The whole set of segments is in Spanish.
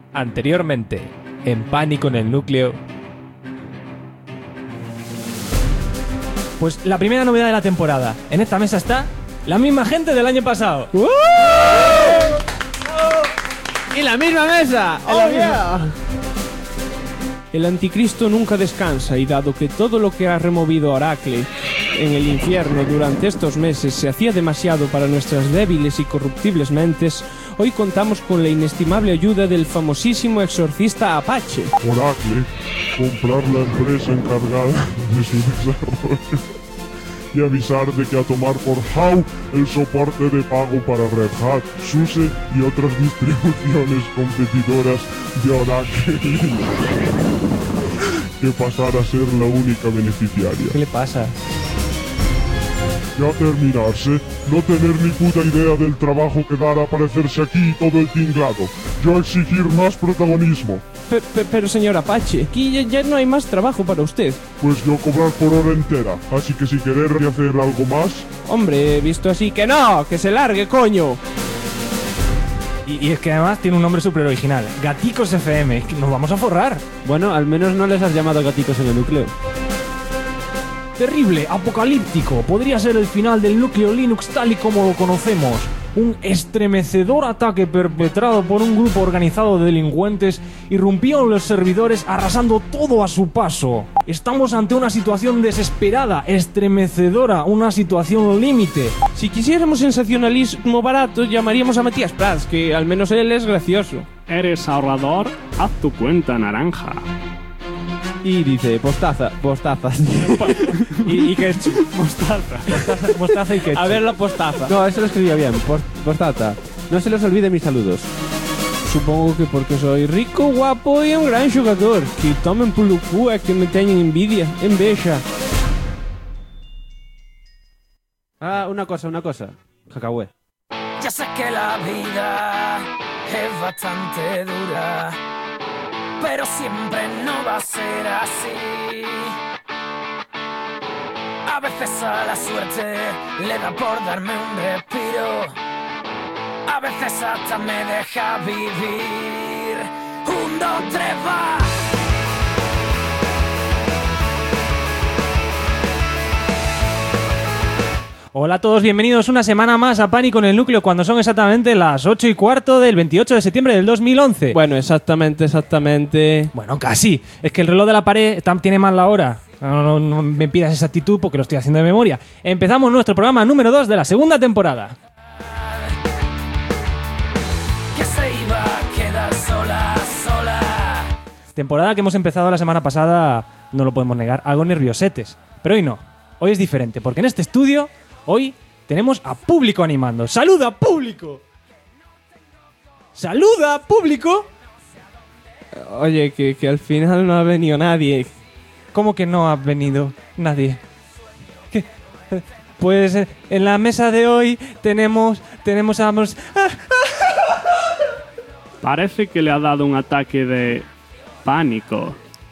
Anteriormente, en Pánico en el Núcleo. Pues la primera novedad de la temporada. En esta mesa está la misma gente del año pasado. ¡Y la misma mesa! El anticristo nunca descansa y dado que todo lo que ha removido Oracle en el infierno durante estos meses se hacía demasiado para nuestras débiles y corruptibles mentes, hoy contamos con la inestimable ayuda del famosísimo exorcista Apache. Oracle, comprar la empresa encargada de su desarrollo y avisar de que a tomar por How el soporte de pago para Red Hat, SUSE y otras distribuciones competidoras de Oracle, que pasará a ser la única beneficiaria. ¿Qué le pasa? Ya terminarse, no tener ni puta idea del trabajo que dará aparecerse aquí todo el tinglado. Yo exigir más protagonismo. Pero señor Apache, aquí ya no hay más trabajo para usted. Pues yo cobrar por hora entera, así que si querer hacer algo más... Hombre, visto así que no, que se largue, coño. Y es que además tiene un nombre súper original. Gaticos FM, es que nos vamos a forrar. Bueno, al menos no les has llamado gaticos en el núcleo. Terrible, apocalíptico, podría ser el final del núcleo Linux tal y como lo conocemos. Un estremecedor ataque perpetrado por un grupo organizado de delincuentes irrumpió en los servidores arrasando todo a su paso. Estamos ante una situación desesperada, estremecedora, una situación límite. Si quisiéramos sensacionalismo barato, llamaríamos a Matías Prats, que al menos él es gracioso. ¿Eres ahorrador? Haz tu cuenta naranja. Y dice, postazas. y ketchup. Mostaza y ketchup. A ver la postaza. No, eso lo escribía bien, postaza. No se les olvide mis saludos. Supongo que porque soy rico, guapo y un gran jugador. Que tomen polo cu é que me teñen envidia. Ah, una cosa. Cacahué. Ya sé que la vida es bastante dura, pero siempre no va a ser así. A veces a la suerte le da por darme un respiro, a veces hasta me deja vivir. 1, 2, 3, va. Hola a todos, bienvenidos una semana más a Pánico en el Núcleo cuando son exactamente las 8:15 del 28 de septiembre del 2011. Bueno, exactamente. Bueno, casi. Es que el reloj de la pared tiene mal la hora. No me pidas esa actitud porque lo estoy haciendo de memoria. Empezamos nuestro programa número 2 de la segunda temporada. Que se iba a quedar sola. Temporada que hemos empezado la semana pasada, no lo podemos negar, algo nerviosetes. Pero hoy no. Hoy es diferente porque en este estudio hoy tenemos a público animando. ¡Saluda, público! ¡Saluda, público! Oye, que al final no ha venido nadie. ¿Cómo que no ha venido nadie? ¿Qué? Pues en la mesa de hoy tenemos a... Parece que le ha dado un ataque de pánico.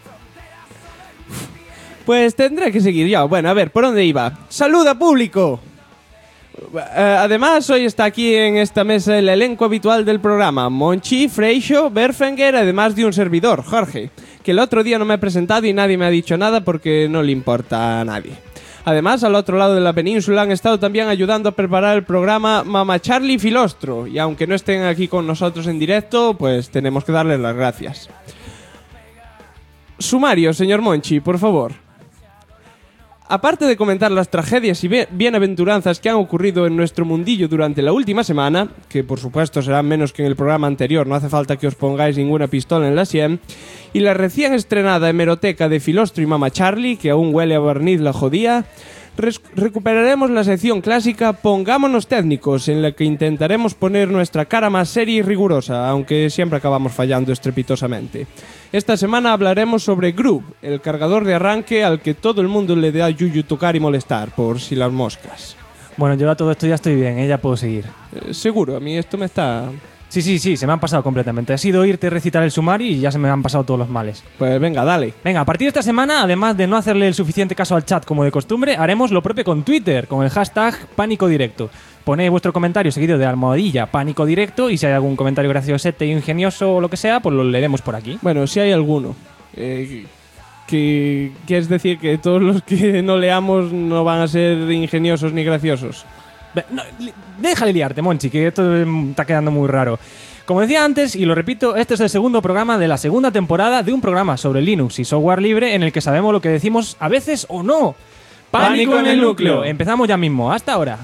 Pues tendré que seguir yo. Bueno, a ver, ¿por dónde iba? ¡Saluda, público! Además, hoy está aquí en esta mesa el elenco habitual del programa. Monchi, Freixo, Berfenger, además de un servidor, Jorge, que el otro día no me he presentado y nadie me ha dicho nada porque no le importa a nadie. Además, al otro lado de la península han estado también ayudando a preparar el programa Mama Charlie y Filostro, y aunque no estén aquí con nosotros en directo, pues tenemos que darles las gracias. Sumario, señor Monchi, por favor. Aparte de comentar las tragedias y bienaventuranzas que han ocurrido en nuestro mundillo durante la última semana, que por supuesto serán menos que en el programa anterior, no hace falta que os pongáis ninguna pistola en la sien, y la recién estrenada hemeroteca de Filostro y Mama Charlie, que aún huele a barniz la jodía, recuperaremos la sección clásica Pongámonos Técnicos, en la que intentaremos poner nuestra cara más seria y rigurosa, aunque siempre acabamos fallando estrepitosamente. Esta semana hablaremos sobre Groove, el cargador de arranque al que todo el mundo le da yuyu tocar y molestar, por si las moscas. Bueno, yo a todo esto ya estoy bien, ya puedo seguir. Seguro, a mí esto me está Sí, se me han pasado completamente. Ha sido irte a recitar el sumario y ya se me han pasado todos los males. Pues venga, dale. Venga, a partir de esta semana, además de no hacerle el suficiente caso al chat como de costumbre, haremos lo propio con Twitter, con el hashtag Pánico Directo. Poned vuestro comentario seguido de almohadilla Pánico Directo y si hay algún comentario graciosete, ingenioso o lo que sea, pues lo leeremos por aquí. Bueno, si hay alguno. Que es decir que todos los que no leamos no van a ser ingeniosos ni graciosos. No, déjale liarte, Monchi, que esto está quedando muy raro. Como decía antes, y lo repito, este es el segundo programa de la segunda temporada de un programa sobre Linux y software libre en el que sabemos lo que decimos a veces o no. ¡Pánico en el núcleo! Empezamos ya mismo. Hasta ahora.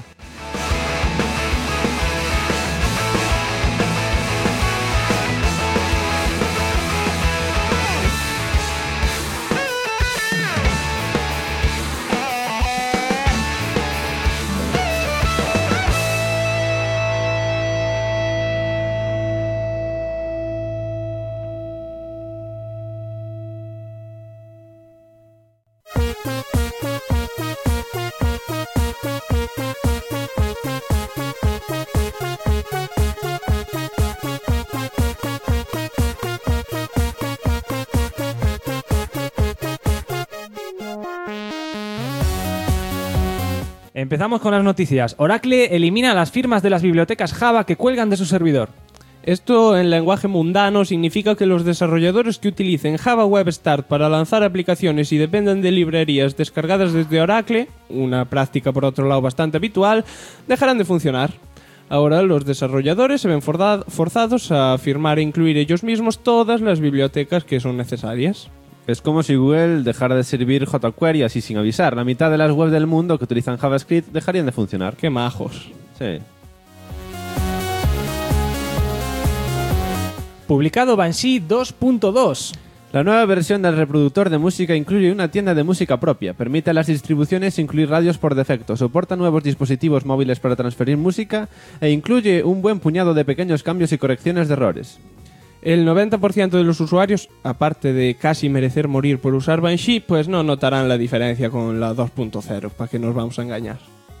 Empezamos con las noticias. Oracle elimina las firmas de las bibliotecas Java que cuelgan de su servidor. Esto en lenguaje mundano significa que los desarrolladores que utilicen Java Web Start para lanzar aplicaciones y dependan de librerías descargadas desde Oracle, una práctica por otro lado bastante habitual, dejarán de funcionar. Ahora los desarrolladores se ven forzados a firmar e incluir ellos mismos todas las bibliotecas que son necesarias. Es como si Google dejara de servir jQuery así sin avisar. La mitad de las webs del mundo que utilizan JavaScript dejarían de funcionar. ¡Qué majos! Sí. Publicado Banshee 2.2. La nueva versión del reproductor de música incluye una tienda de música propia, permite a las distribuciones incluir radios por defecto, soporta nuevos dispositivos móviles para transferir música e incluye un buen puñado de pequeños cambios y correcciones de errores. El 90% de los usuarios, aparte de casi merecer morir por usar Banshee, pues no notarán la diferencia con la 2.0, para que nos vamos a engañar.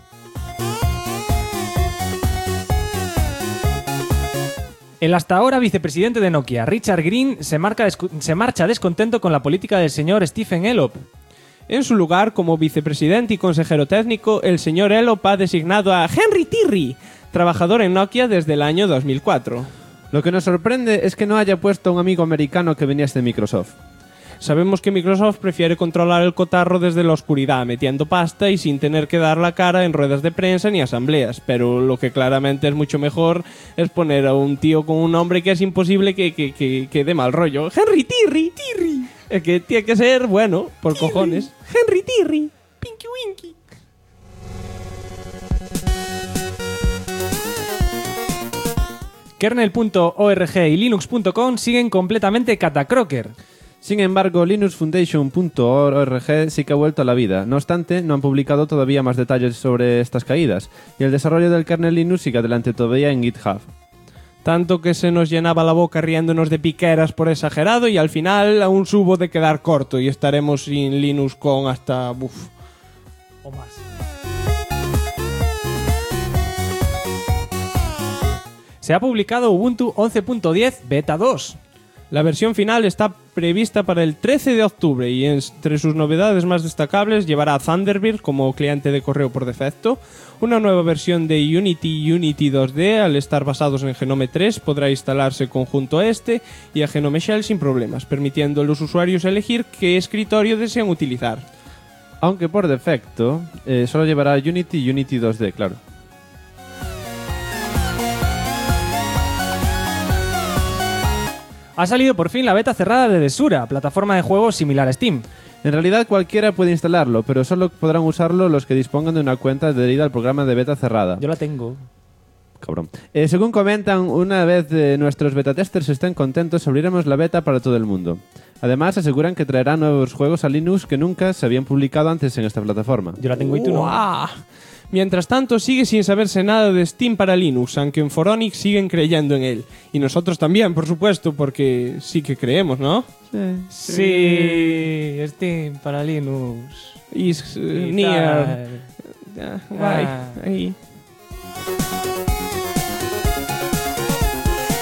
El hasta ahora vicepresidente de Nokia, Richard Green, se marcha descontento con la política del señor Stephen Elop. En su lugar, como vicepresidente y consejero técnico, el señor Elop ha designado a Henry Tirri, trabajador en Nokia desde el año 2004. Lo que nos sorprende es que no haya puesto a un amigo americano que viniese de Microsoft. Sabemos que Microsoft prefiere controlar el cotarro desde la oscuridad, metiendo pasta y sin tener que dar la cara en ruedas de prensa ni asambleas, pero lo que claramente es mucho mejor es poner a un tío con un nombre que es imposible que dé mal rollo. Henry Tirri. Es que tiene que ser bueno, por Tirri. Cojones. Henry Tirri. Pinky Winky. Kernel.org y Linux.com siguen completamente catacroker. Sin embargo, linuxfoundation.org sí que ha vuelto a la vida. No obstante, no han publicado todavía más detalles sobre estas caídas, y el desarrollo del kernel Linux sigue adelante todavía en GitHub. Tanto que se nos llenaba la boca riéndonos de piqueras por exagerado y al final aún subo de quedar corto y estaremos sin Linux con hasta... o más. Se ha publicado Ubuntu 11.10 Beta 2. La versión final está prevista para el 13 de octubre y entre sus novedades más destacables llevará a Thunderbird como cliente de correo por defecto, una nueva versión de Unity 2D al estar basados en Genome 3 podrá instalarse conjunto a este y a Genome Shell sin problemas, permitiendo a los usuarios elegir qué escritorio desean utilizar. Aunque por defecto solo llevará Unity 2D, claro. Ha salido por fin la beta cerrada de Desura, plataforma de juegos similar a Steam. En realidad cualquiera puede instalarlo, pero solo podrán usarlo los que dispongan de una cuenta adherida al programa de beta cerrada. Yo la tengo. Cabrón. Según comentan, una vez nuestros beta testers estén contentos, abriremos la beta para todo el mundo. Además, aseguran que traerá nuevos juegos a Linux que nunca se habían publicado antes en esta plataforma. Yo la tengo y tú no. Mientras tanto, sigue sin saberse nada de Steam para Linux, aunque en Phoronix siguen creyendo en él. Y nosotros también, por supuesto, porque sí que creemos, ¿no? Sí, Steam para Linux. Is near. Guay. Ahí.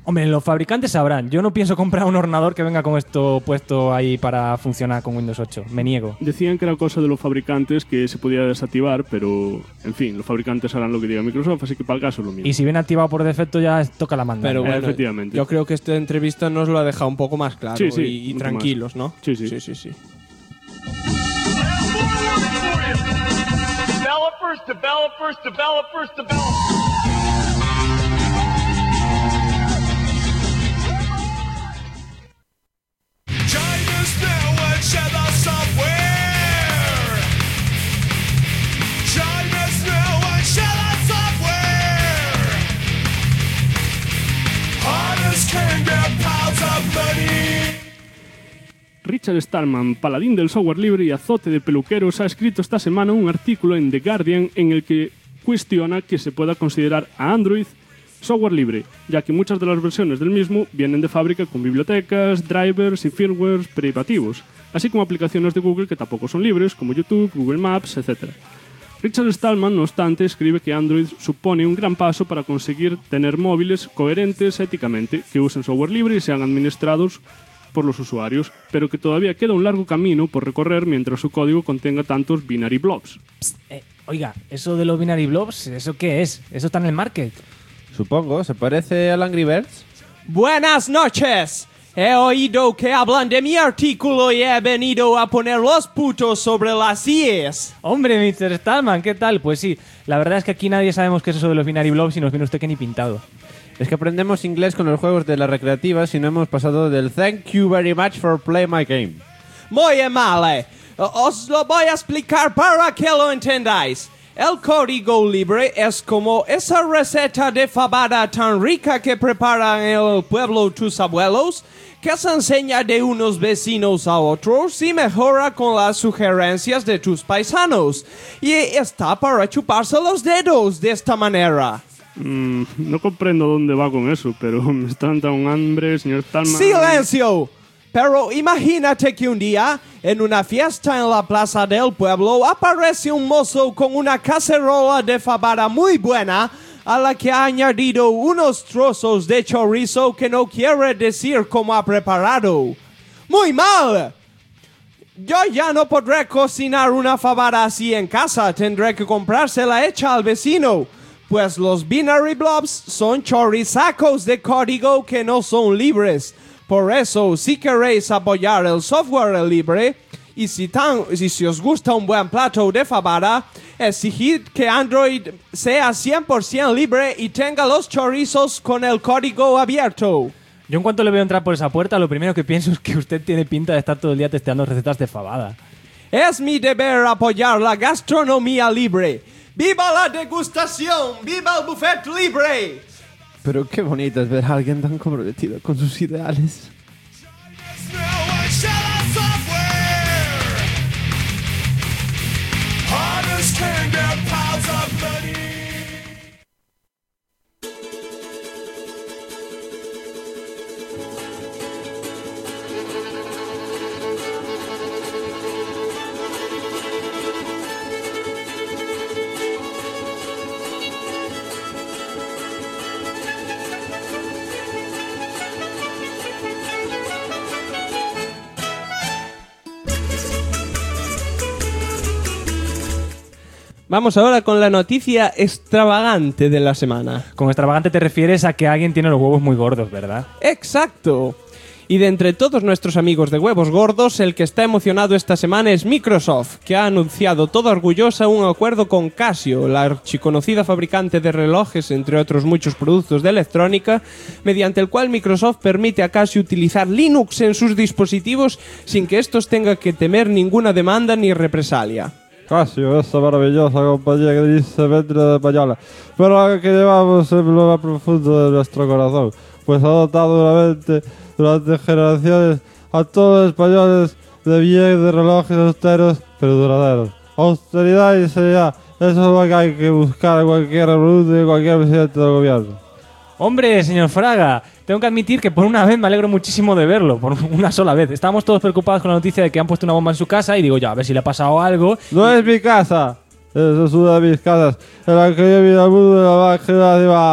Hombre, los fabricantes sabrán. Yo no pienso comprar un ordenador que venga con esto puesto ahí para funcionar con Windows 8. Me niego. Decían que era cosa de los fabricantes que se podía desactivar, pero en fin, los fabricantes harán lo que diga Microsoft, así que para el caso es lo mismo. Y si viene activado por defecto ya toca la manda. Pero bueno, efectivamente. yo creo que esta entrevista nos lo ha dejado un poco más claro Sí, sí, y mucho tranquilos, ¿no? Sí. Sí. Developers. Richard Stallman, paladín del software libre y azote de peluqueros, ha escrito esta semana un artículo en The Guardian en el que cuestiona que se pueda considerar a Android software libre, ya que muchas de las versiones del mismo vienen de fábrica con bibliotecas, drivers y firmwares privativos, así como aplicaciones de Google que tampoco son libres, como YouTube, Google Maps, etc. Richard Stallman, no obstante, escribe que Android supone un gran paso para conseguir tener móviles coherentes éticamente, que usen software libre y sean administrados por los usuarios, pero que todavía queda un largo camino por recorrer mientras su código contenga tantos binary blobs. Oiga, eso de los binary blobs, ¿eso qué es? ¿Eso está en el market? Supongo, ¿se parece al Angry Birds? Buenas noches. He oído que hablan de mi artículo y he venido a poner los puntos sobre las IEs. Hombre, Mr. Stallman, ¿qué tal? Pues sí, la verdad es que aquí nadie sabemos qué es eso de los binary blobs y nos viene usted que ni pintado. Es que aprendemos inglés con los juegos de las recreativas y no hemos pasado del thank you very much for playing my game. Muy mal. Os lo voy a explicar para que lo entendáis. El código libre es como esa receta de fabada tan rica que preparan en el pueblo tus abuelos, que se enseña de unos vecinos a otros y mejora con las sugerencias de tus paisanos. Y está para chuparse los dedos de esta manera. No comprendo dónde va con eso, pero me está dando un hambre, señor Stallman. ¡Silencio! Pero imagínate que un día, en una fiesta en la plaza del pueblo, aparece un mozo con una cacerola de fabada muy buena, a la que ha añadido unos trozos de chorizo que no quiere decir cómo ha preparado. ¡Muy mal! Yo ya no podré cocinar una fabada así en casa, tendré que comprársela hecha al vecino. Pues los binary blobs son chorizacos de código que no son libres. Por eso, si queréis apoyar el software libre, y si os gusta un buen plato de fabada, exigid que Android sea 100% libre y tenga los chorizos con el código abierto. Yo en cuanto le veo entrar por esa puerta, lo primero que pienso es que usted tiene pinta de estar todo el día testeando recetas de fabada. Es mi deber apoyar la gastronomía libre. ¡Viva la degustación! ¡Viva el buffet libre! Pero qué bonito es ver a alguien tan comprometido con sus ideales. Vamos ahora con la noticia extravagante de la semana. Con extravagante te refieres a que alguien tiene los huevos muy gordos, ¿verdad? ¡Exacto! Y de entre todos nuestros amigos de huevos gordos, el que está emocionado esta semana es Microsoft, que ha anunciado toda orgullosa un acuerdo con Casio, la archiconocida fabricante de relojes, entre otros muchos productos de electrónica, mediante el cual Microsoft permite a Casio utilizar Linux en sus dispositivos sin que estos tengan que temer ninguna demanda ni represalia. Casio, esa maravillosa compañía que dice vendre española, pero la que llevamos en lo más profundo de nuestro corazón, pues ha dotado durante generaciones a todos los españoles de bien de relojes austeros pero duraderos. Austeridad y seriedad, eso es lo que hay que buscar en cualquier revolución y cualquier presidente del gobierno. Hombre, señor Fraga, tengo que admitir que por una vez me alegro muchísimo de verlo, por una sola vez. Estábamos todos preocupados con la noticia de que han puesto una bomba en su casa y digo, ya, a ver si le ha pasado algo. No es mi casa, eso es una de mis casas, en la que yo he vivido al mundo de la más generativa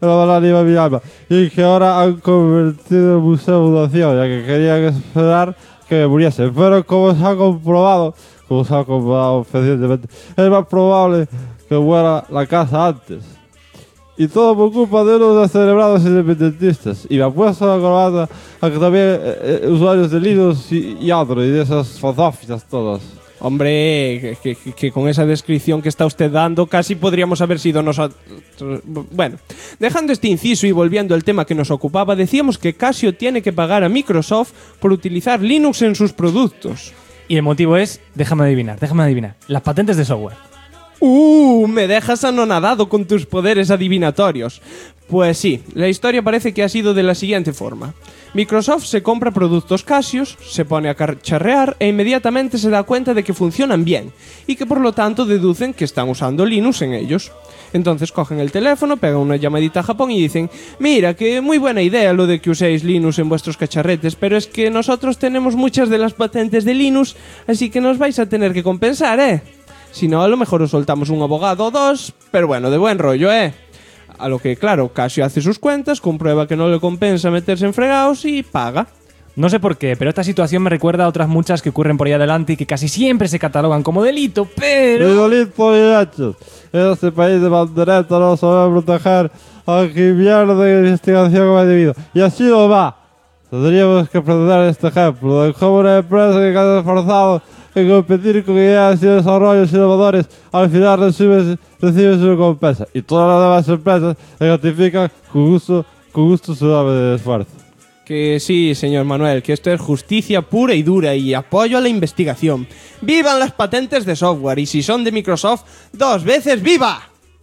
pero la anima mi alma. Y que ahora han convertido en museo de donación, ya que querían esperar que me muriese. Pero como se ha comprobado recientemente, es más probable que muera la casa antes. Y todo por culpa de unos celebrados independentistas. Y me ha puesto la corbata a que también usuarios de Linux y Android, y de esas fotófitas todas. Hombre, que con esa descripción que está usted dando casi podríamos haber sido nosotros. Bueno, dejando este inciso y volviendo al tema que nos ocupaba, decíamos que Casio tiene que pagar a Microsoft por utilizar Linux en sus productos. Y el motivo es, déjame adivinar, las patentes de software. Me dejas anonadado con tus poderes adivinatorios. Pues sí, la historia parece que ha sido de la siguiente forma. Microsoft se compra productos Casio, se pone a cacharrear e inmediatamente se da cuenta de que funcionan bien y que por lo tanto deducen que están usando Linux en ellos. Entonces cogen el teléfono, pegan una llamadita a Japón y dicen: mira, que muy buena idea lo de que uséis Linux en vuestros cacharretes, pero es que nosotros tenemos muchas de las patentes de Linux, así que nos vais a tener que compensar, ¿eh? Si no, a lo mejor os soltamos un abogado o dos, pero bueno, de buen rollo, ¿eh? A lo que, claro, Casio hace sus cuentas, comprueba que no le compensa meterse en fregados y paga. No sé por qué, pero esta situación me recuerda a otras muchas que ocurren por ahí adelante y que casi siempre se catalogan como delito, pero... Delito y hechos. En este país de bandereta no sabemos proteger a quien de investigación como es debido. Y así lo va. Tendríamos que aprender este ejemplo de cómo una empresa que ha esforzado en competir con ideas y desarrollos innovadores, al final recibe su recompensa. Y todas las demás empresas se gratifican con gusto su ave de esfuerzo. Que sí, señor Manuel, que esto es justicia pura y dura y apoyo a la investigación. ¡Vivan las patentes de software! Y si son de Microsoft, ¡2 veces viva!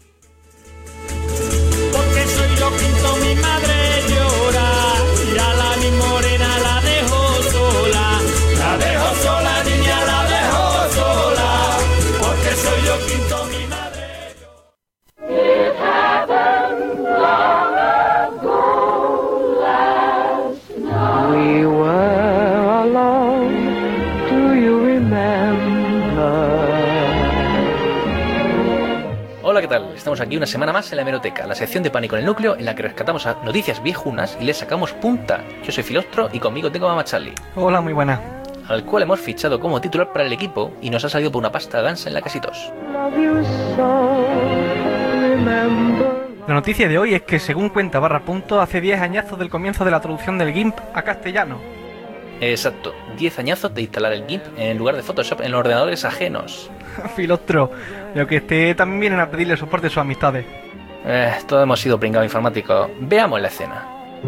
Porque soy yo quinto, mi madre llora, y a la mi morena la dejo sola, niña, la dejo sola, porque soy yo quinto, mi madre We were alone, do you remember? Hola, ¿qué tal? Estamos aquí una semana más en la Hemeroteca, la sección de Pánico en el Núcleo, en la que rescatamos a noticias viejunas y les sacamos punta. Yo soy Filostro y conmigo tengo a Mama Charlie. Hola, muy buena. Al cual hemos fichado como titular para el equipo y nos ha salido por una pasta gansa en la casitos. La noticia de hoy es que, según cuenta Barra Punto, hace 10 añazos del comienzo de la traducción del GIMP a castellano. Exacto, 10 añazos de instalar el GIMP en lugar de Photoshop en los ordenadores ajenos. Filostro, lo que también vienen a pedirle soporte a sus amistades. Todos hemos sido pringados informáticos. Veamos la escena.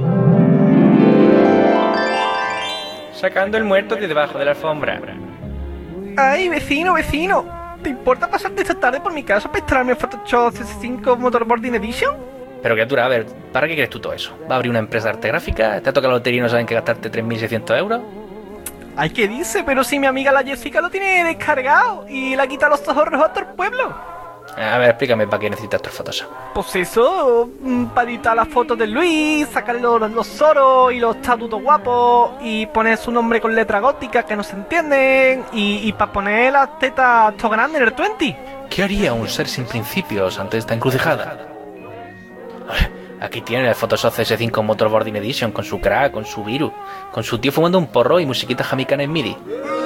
Sacando el muerto de debajo de la alfombra. ¡Ay, vecino! ¿Te importa pasarte esta tarde por mi casa para instalarme el Photoshop CS5 Motorboarding Edition? Pero criatura, a ver, ¿para qué quieres tú todo eso? ¿Va a abrir una empresa de arte gráfica? ¿Te ha tocado la lotería y no saben que gastarte 3.600 euros? Ay, ¿qué dice? Pero si mi amiga la Jessica lo tiene descargado y le ha quitado los ojos rojos a todo el pueblo. A ver, explícame para qué necesitas tu Photoshop. Pues eso, para editar las fotos de Luis, sacarle los soros y los estatutos guapos y poner su nombre con letra gótica que no se entienden y para poner las tetas todo grande en el 20. ¿Qué haría un ser sin principios ante esta encrucijada? Aquí tienen el Photoshop CS5 Motorboarding Edition con su crack, con su virus, con su tío fumando un porro y musiquita jamaicana en MIDI.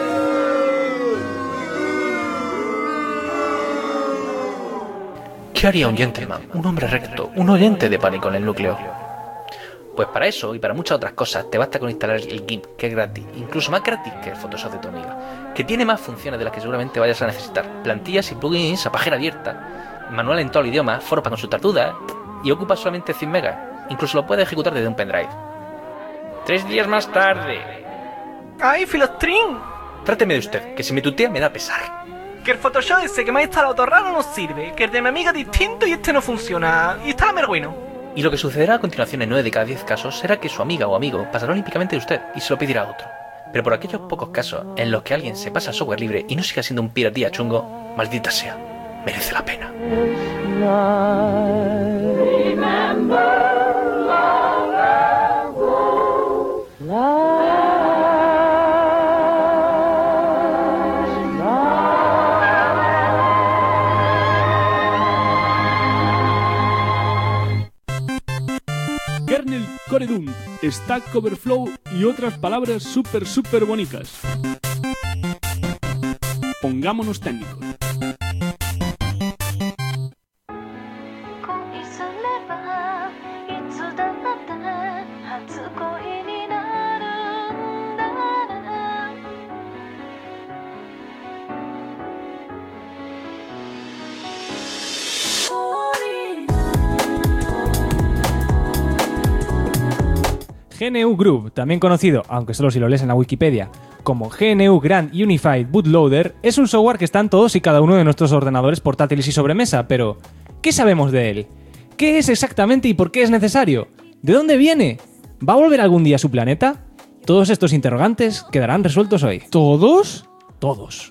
¿Qué haría un gentleman, un hombre recto, un oyente de Pánico en el Núcleo? Pues para eso y para muchas otras cosas te basta con instalar el GIMP, que es gratis, incluso más gratis que el Photoshop de tu amiga, que tiene más funciones de las que seguramente vayas a necesitar, plantillas y plugins a pajera abierta, manual en todo el idioma, foros para consultar dudas, y ocupa solamente 100 megas, incluso lo puedes ejecutar desde un pendrive. 3 días más tarde. ¡Ay, Filostrín! Tráteme de usted, que si me tutea me da pesar. Que el Photoshop ese que me ha instalado todo raro no sirve, que el de mi amiga es distinto y este no funciona. Instálame el bueno. Y lo que sucederá a continuación en 9 de cada 10 casos será que su amiga o amigo pasará olímpicamente de usted y se lo pedirá a otro. Pero por aquellos pocos casos en los que alguien se pasa al software libre y no siga siendo un piratía chungo, maldita sea, merece la pena. kernel core dump, stack overflow y otras palabras súper bonitas. Pongámonos técnicos. GNU Groove, también conocido, aunque solo si lo lees en la Wikipedia, como GNU Grand Unified Bootloader, es un software que está en todos y cada uno de nuestros ordenadores portátiles y sobremesa, pero ¿qué sabemos de él? ¿Qué es exactamente y por qué es necesario? ¿De dónde viene? ¿Va a volver algún día a su planeta? Todos estos interrogantes quedarán resueltos hoy. ¿Todos? Todos.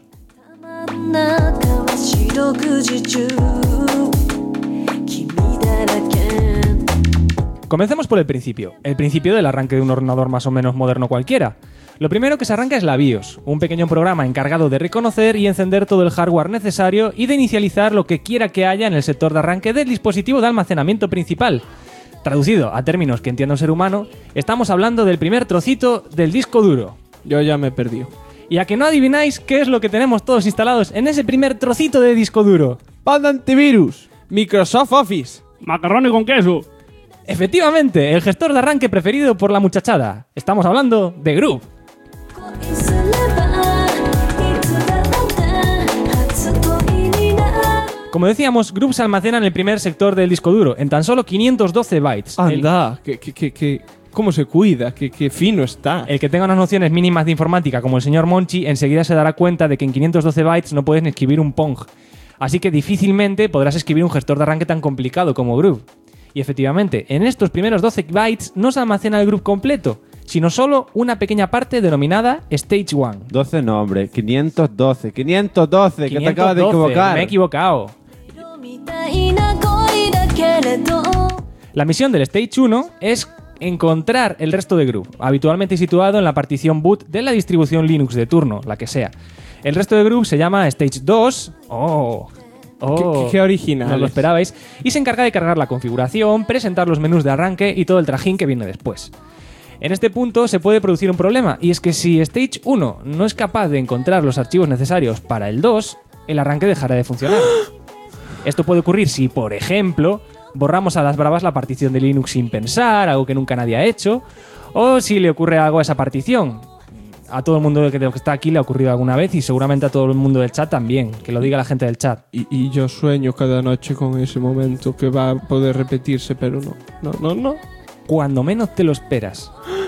Comencemos por el principio del arranque de un ordenador más o menos moderno cualquiera. Lo primero que se arranca es la BIOS, un pequeño programa encargado de reconocer y encender todo el hardware necesario y de inicializar lo que quiera que haya en el sector de arranque del dispositivo de almacenamiento principal. Traducido a términos que entienda un ser humano, estamos hablando del primer trocito del disco duro. Yo ya me he perdido. Y a que no adivináis qué es lo que tenemos todos instalados en ese primer trocito de disco duro. ¡Panda antivirus! Microsoft Office. Macarrones con queso. Efectivamente, el gestor de arranque preferido por la muchachada. Estamos hablando de Groove. Como decíamos, Groove se almacena en el primer sector del disco duro, en tan solo 512 bytes. Anda, ¿cómo se cuida? Qué fino está. El que tenga unas nociones mínimas de informática, como el señor Monchi, enseguida se dará cuenta de que en 512 bytes no puedes ni escribir un Pong. Así que difícilmente podrás escribir un gestor de arranque tan complicado como Groove. Y efectivamente, en estos primeros 12 bytes no se almacena el Groove completo, sino solo una pequeña parte denominada Stage 1. 12 no, hombre, 512, que te acabas de equivocar. Me he equivocado. La misión del Stage 1 es encontrar el resto de Groove, habitualmente situado en la partición boot de la distribución Linux de turno, la que sea. El resto de Groove se llama Stage 2. Qué original. No lo esperabais. Y se encarga de cargar la configuración, presentar los menús de arranque y todo el trajín que viene después. En este punto se puede producir un problema, y es que si Stage 1 no es capaz de encontrar los archivos necesarios para el 2, el arranque dejará de funcionar. Esto puede ocurrir si, por ejemplo, borramos a las bravas la partición de Linux sin pensar, algo que nunca nadie ha hecho, o si le ocurre algo a esa partición. A todo el mundo que está aquí le ha ocurrido alguna vez y seguramente a todo el mundo del chat también. Que lo diga la gente del chat. Y yo sueño cada noche con ese momento que va a poder repetirse, pero no. Cuando menos te lo esperas.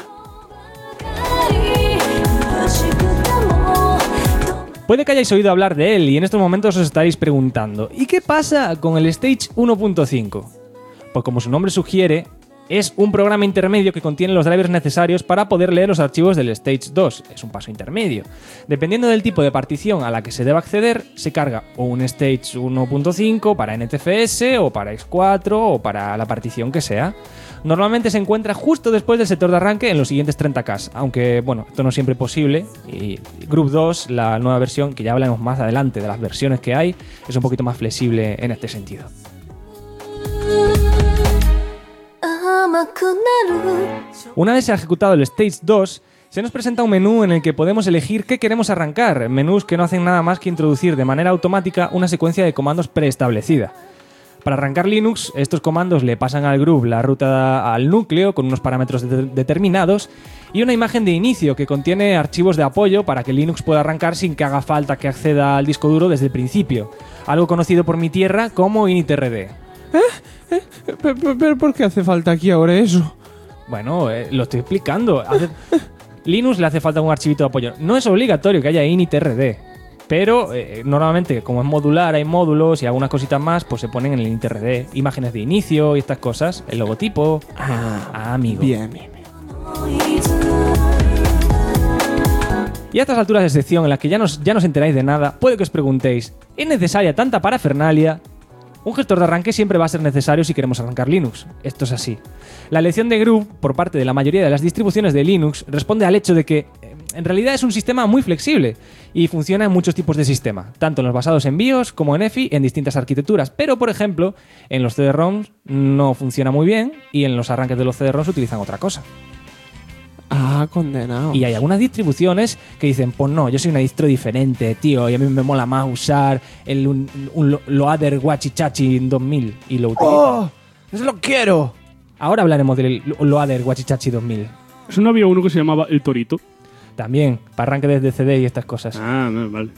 Puede que hayáis oído hablar de él y en estos momentos os estaréis preguntando ¿y qué pasa con el Stage 1.5? Pues como su nombre sugiere, es un programa intermedio que contiene los drivers necesarios para poder leer los archivos del Stage 2. Es un paso intermedio. Dependiendo del tipo de partición a la que se deba acceder, se carga o un Stage 1.5 para NTFS o para X4 o para la partición que sea. Normalmente se encuentra justo después del sector de arranque en los siguientes 30K, aunque bueno, esto no es siempre posible y Groove 2, la nueva versión, que ya hablaremos más adelante de las versiones que hay, es un poquito más flexible en este sentido. Una vez se ha ejecutado el Stage 2, se nos presenta un menú en el que podemos elegir qué queremos arrancar, menús que no hacen nada más que introducir de manera automática una secuencia de comandos preestablecida. Para arrancar Linux, estos comandos le pasan al Groove la ruta al núcleo con unos parámetros determinados y una imagen de inicio que contiene archivos de apoyo para que Linux pueda arrancar sin que haga falta que acceda al disco duro desde el principio, algo conocido por mi tierra como initrd. ¿Pero por qué hace falta aquí ahora eso? Bueno, lo estoy explicando. Linux le hace falta un archivito de apoyo. No es obligatorio que haya initrd, pero normalmente, como es modular, hay módulos y algunas cositas más, pues se ponen en el initrd. Imágenes de inicio y estas cosas. El logotipo. Amigo. Bien. Y a estas alturas de sección en las que ya no os enteráis de nada, puede que os preguntéis, ¿es necesaria tanta parafernalia? Un gestor de arranque siempre va a ser necesario si queremos arrancar Linux. Esto es así. La elección de Groove por parte de la mayoría de las distribuciones de Linux responde al hecho de que En realidad es un sistema muy flexible y funciona en muchos tipos de sistema, tanto en los basados en BIOS como en EFI en distintas arquitecturas, pero por ejemplo en los CD-ROMs no funciona muy bien y en los arranques de los CD-ROMs utilizan otra cosa. Ah, condenado. Y hay algunas distribuciones que dicen, pues no, yo soy una distro diferente, tío, y a mí me mola más usar un Loader Wachichachi 2000 y lo utilizo. ¡Oh! ¡Eso lo quiero! Ahora hablaremos del Loader Wachichachi 2000. ¿Eso no había uno que se llamaba El Torito? También, para arranque desde CD y estas cosas. Ah, no, vale.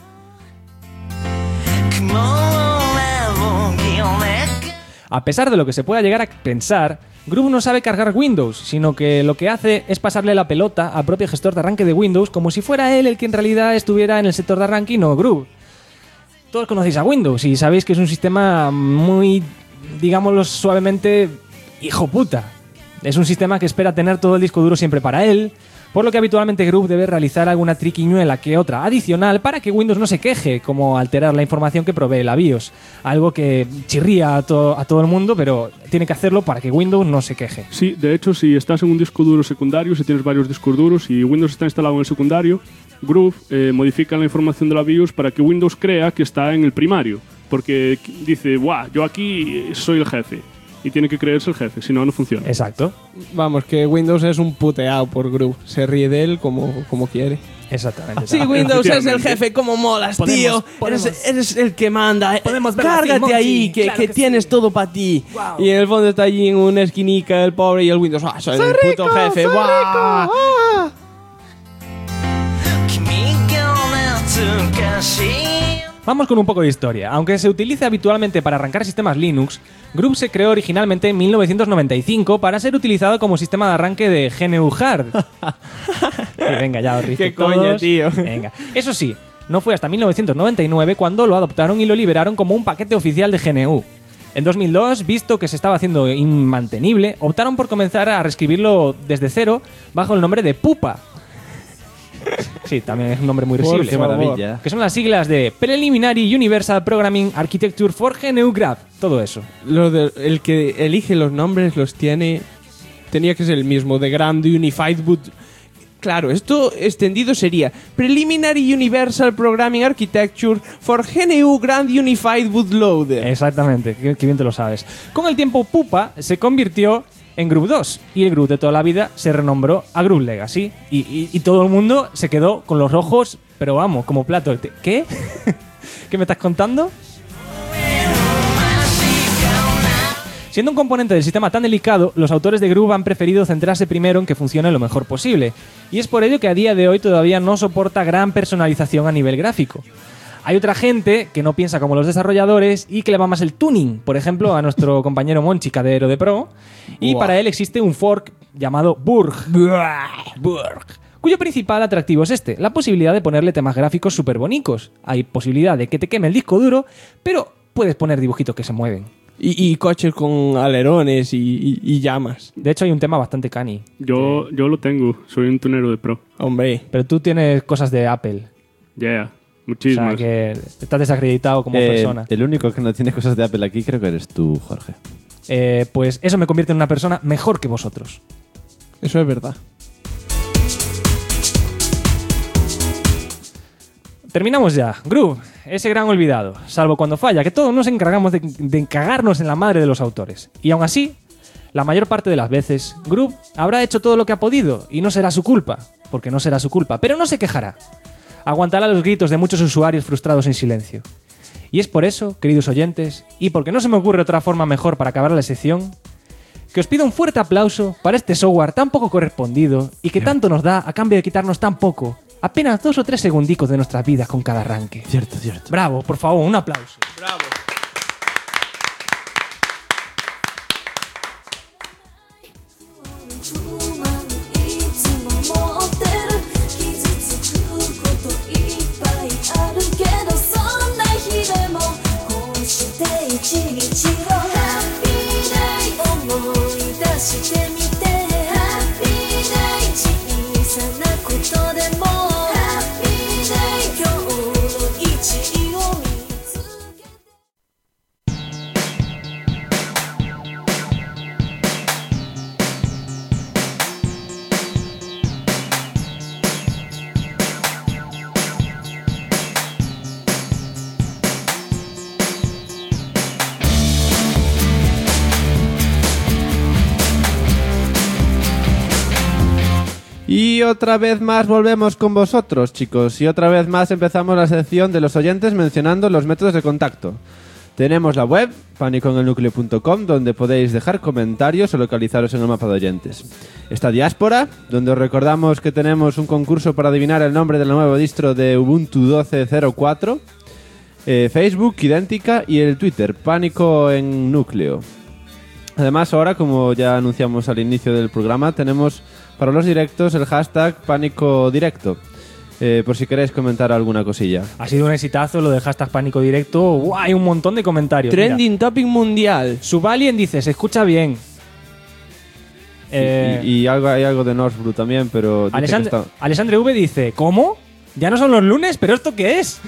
A pesar de lo que se pueda llegar a pensar, Groove no sabe cargar Windows, sino que lo que hace es pasarle la pelota al propio gestor de arranque de Windows como si fuera él el que en realidad estuviera en el sector de arranque y no Groove. Todos conocéis a Windows y sabéis que es un sistema muy, digámoslo suavemente, hijo puta. Es un sistema que espera tener todo el disco duro siempre para él, por lo que habitualmente Groove debe realizar alguna triquiñuela que otra adicional para que Windows no se queje, como alterar la información que provee la BIOS. Algo que chirría a todo el mundo, pero tiene que hacerlo para que Windows no se queje. Sí, de hecho, si estás en un disco duro secundario, si tienes varios discos duros y Windows está instalado en el secundario, Groove modifica la información de la BIOS para que Windows crea que está en el primario, porque dice, ¡guau! Yo aquí soy el jefe. Y tiene que creerse el jefe, si no, no funciona. Exacto. Vamos, que Windows es un puteado por Groove. Se ríe de él como quiere. Exactamente. Sí, Windows es el jefe, ¿cómo molas, tío? Eres el que manda. Cárgate ahí, que tienes todo para ti. Wow. Y en el fondo está allí en una esquinica el pobre y el Windows. ¡Ah, soy el puto jefe! ¡Guau! Vamos con un poco de historia. Aunque se utilice habitualmente para arrancar sistemas Linux, Groove se creó originalmente en 1995 para ser utilizado como sistema de arranque de GNU Hard. Venga, ya os ríes ¡Qué todos. coña, tío! Venga. Eso sí, no fue hasta 1999 cuando lo adoptaron y lo liberaron como un paquete oficial de GNU. En 2002, visto que se estaba haciendo inmantenible, optaron por comenzar a reescribirlo desde cero bajo el nombre de Pupa. Sí, también es un nombre muy risible. Qué maravilla. Que son las siglas de Preliminary Universal Programming Architecture for GNU Graph. Todo eso. El que elige los nombres los tiene... Tenía que ser el mismo, de Grand Unified Boot... Claro, esto extendido sería Preliminary Universal Programming Architecture for GNU Grand Unified Bootloader. Exactamente, que bien te lo sabes. Con el tiempo, Pupa se convirtió en Groove 2 y el Groove de toda la vida se renombró a Groove Legacy y todo el mundo se quedó con los ojos, pero vamos, como plato. ¿Qué? ¿Qué me estás contando? Siendo un componente del sistema tan delicado, los autores de Groove han preferido centrarse primero en que funcione lo mejor posible, y es por ello que a día de hoy todavía no soporta gran personalización a nivel gráfico. Hay otra gente que no piensa como los desarrolladores y que le va más el tuning, por ejemplo a nuestro compañero Monchi Cadero de Pro, y para él existe un fork llamado Burg, cuyo principal atractivo es la posibilidad de ponerle temas gráficos súper bonicos. Hay posibilidad de que te queme el disco duro, pero puedes poner dibujitos que se mueven. Y coches con alerones y llamas. De hecho hay un tema bastante cani. Yo lo tengo, soy un tunero de Pro. Hombre. Pero tú tienes cosas de Apple. Yeah, muchísimas. O sea que estás desacreditado como persona. El único que no tiene cosas de Apple aquí creo que eres tú, Jorge. Pues eso me convierte en una persona mejor que vosotros. Eso es verdad. Terminamos ya. Groove, ese gran olvidado, salvo cuando falla, que todos nos encargamos de cagarnos en la madre de los autores. Y aún así, la mayor parte de las veces, Groove habrá hecho todo lo que ha podido y no será su culpa, porque no será su culpa, pero no se quejará. Aguantará los gritos de muchos usuarios frustrados en silencio. Y es por eso, queridos oyentes, y porque no se me ocurre otra forma mejor para acabar la sección, que os pido un fuerte aplauso para este software tan poco correspondido y que tanto nos da a cambio de quitarnos tan poco. Apenas 2 o 3 segundicos de nuestras vidas con cada arranque. Cierto. Bravo, por favor, un aplauso. Bravo. Y otra vez más volvemos con vosotros, chicos. Y otra vez más empezamos la sección de los oyentes mencionando los métodos de contacto. Tenemos la web, panicoenelnucleo.com, donde podéis dejar comentarios o localizaros en el mapa de oyentes. Está Diáspora, donde os recordamos que tenemos un concurso para adivinar el nombre del nuevo distro de Ubuntu 12.04. Facebook, idéntica, y el Twitter, Pánico en Núcleo. Además, ahora, como ya anunciamos al inicio del programa, tenemos para los directos el hashtag Pánico Directo. Por si queréis comentar alguna cosilla. Ha sido un exitazo lo de hashtag Pánico Directo. Hay un montón de comentarios. Trending topic mundial. Subalien dice, se escucha bien. Y hay algo de Northbrew también, pero... Alessandre V dice, ¿cómo? Ya no son los lunes, ¿pero esto qué es?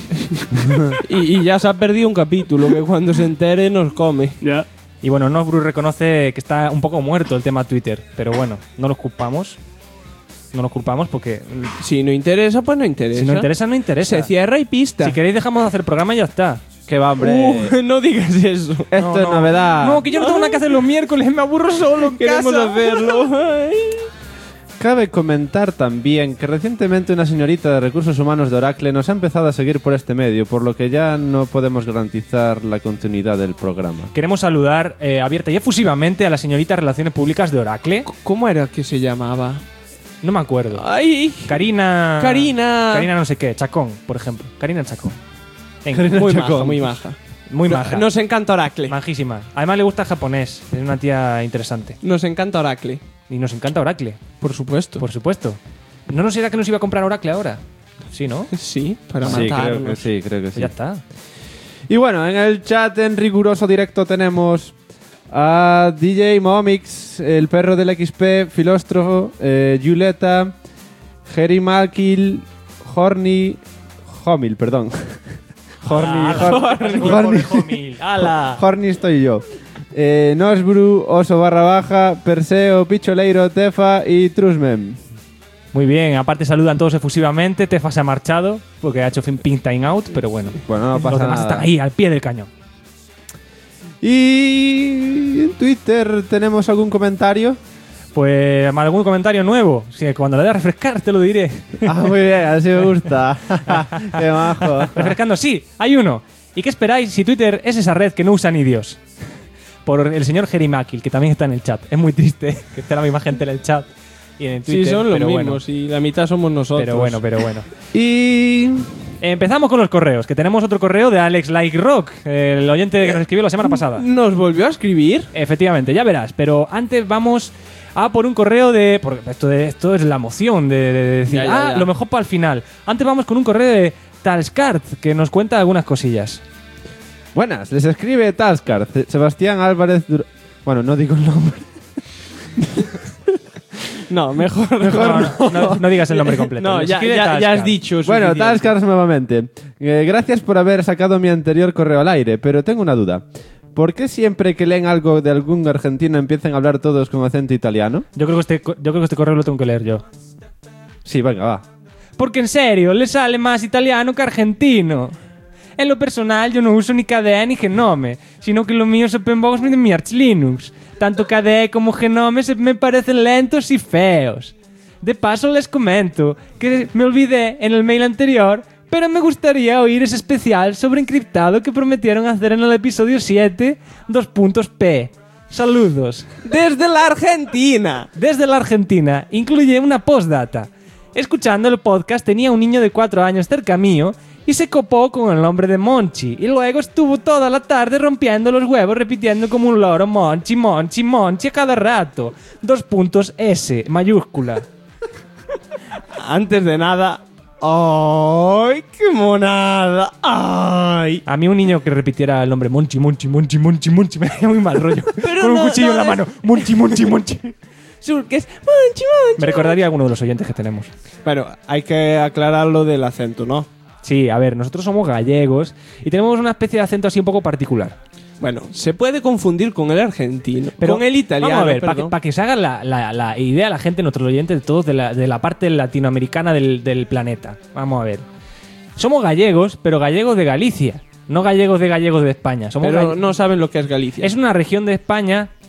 y ya se ha perdido un capítulo que cuando se entere nos come. Ya. Y bueno, Northbrew reconoce que está un poco muerto el tema Twitter, pero bueno, no los culpamos. No nos culpamos porque... Si no interesa, pues no interesa. Si no interesa, no interesa. Se cierra y pista. Si queréis dejamos de hacer programa y ya está. Que va, hombre. No digas eso. Esto es novedad. No, que yo no tengo nada que hacer los miércoles, me aburro solo en Queremos casa. hacerlo. Cabe comentar también que recientemente una señorita de Recursos Humanos de Oracle nos ha empezado a seguir por este medio, por lo que ya no podemos garantizar la continuidad del programa. Queremos saludar abierta y efusivamente a la señorita de Relaciones Públicas de Oracle. ¿Cómo era que se llamaba? No me acuerdo. ¡Ay! Karina no sé qué, Chacón, por ejemplo. Karina Chacón. Muy maja, muy maja. Muy maja. Nos encanta Oracle. Majísima. Además le gusta el japonés. Es una tía interesante. Nos encanta Oracle. Y nos encanta Oracle. Por supuesto. Por supuesto. ¿No nos era que nos iba a comprar Oracle ahora? Sí, ¿no? Sí, para Sí, matarnos. creo que sí. Pues ya está. Y bueno, en el chat en riguroso directo tenemos a DJ Momix, el perro del XP, Filóstrofo, Julieta, Jerry Malkill, Horny, Homil, perdón. Horny. ¡Hala! Horny estoy yo. Nosbru, Oso barra baja, Perseo, Picholeiro, Tefa y Trusmem. Muy bien, aparte saludan todos efusivamente. Tefa se ha marchado porque ha hecho ping time out, pero bueno. Bueno, no pasa Los demás nada. están ahí, al pie del cañón. Y en Twitter tenemos algún comentario. Pues algún comentario nuevo. Sí, cuando le dé a refrescar te lo diré. Ah, muy bien, así me gusta. Qué majo. Refrescando, sí, hay uno. ¿Y qué esperáis si Twitter es esa red que no usa ni Dios? Por el señor Jerry Mackil, que también está en el chat. Es muy triste que esté la misma gente en el chat y en el Twitter. Sí, son los pero mismos y la mitad somos nosotros. Pero bueno. Y empezamos con los correos, que tenemos otro correo de Alex Like Rock, el oyente que nos escribió la semana pasada. ¿Nos volvió a escribir? Efectivamente, ya verás. Pero antes vamos a por un correo de... Porque esto es la emoción de decir, Ya. lo mejor para el final. Antes vamos con un correo de Talskart, que nos cuenta algunas cosillas. buenas, les escribe Talskar, Sebastián Álvarez Bueno, no digo el nombre. No, mejor no digas el nombre completo. No, Les ya escribe has Talskart. dicho. Bueno, suficiente. Talskar nuevamente. Gracias por haber sacado mi anterior correo al aire, pero tengo una duda. ¿Por qué siempre que leen algo de algún argentino empiezan a hablar todos con acento italiano? Yo creo que este correo lo tengo que leer yo. Sí, venga, va. Porque en serio, le sale más italiano que argentino. En lo personal yo no uso ni KDE ni Genome, sino que lo mío es OpenBox de mi Arch Linux. Tanto KDE como Genome me parecen lentos y feos. De paso les comento que me olvidé en el mail anterior, pero me gustaría oír ese especial sobre encriptado que prometieron hacer en el episodio 7, 2.p. Saludos. Desde la Argentina. Desde la Argentina. Incluye una postdata. Escuchando el podcast tenía un niño de 4 años cerca mío y se copó con el nombre de Monchi. Y luego estuvo toda la tarde rompiendo los huevos repitiendo como un loro Monchi, Monchi, Monchi a cada rato. 2.s mayúscula. Antes de nada... ¡Ay, qué monada! ¡Ay! A mí un niño que repitiera el nombre Monchi, Monchi, Monchi, Monchi, Monchi me da muy mal rollo. Con un cuchillo en la mano. Monchi, Monchi, Monchi. Que es Monchi, Monchi. Me recordaría a alguno de los oyentes que tenemos. Bueno, hay que aclarar lo del acento, ¿no? Sí, a ver, nosotros somos gallegos y tenemos una especie de acento así un poco particular. Bueno, se puede confundir con el argentino, Pero con el italiano. Vamos a ver, perdón. para que se haga la idea la gente, nuestros oyentes, de todos, de la parte latinoamericana del planeta. Vamos a ver. Somos gallegos, pero gallegos de Galicia. No gallegos de España. Somos Pero no saben lo que es Galicia. Es una región de España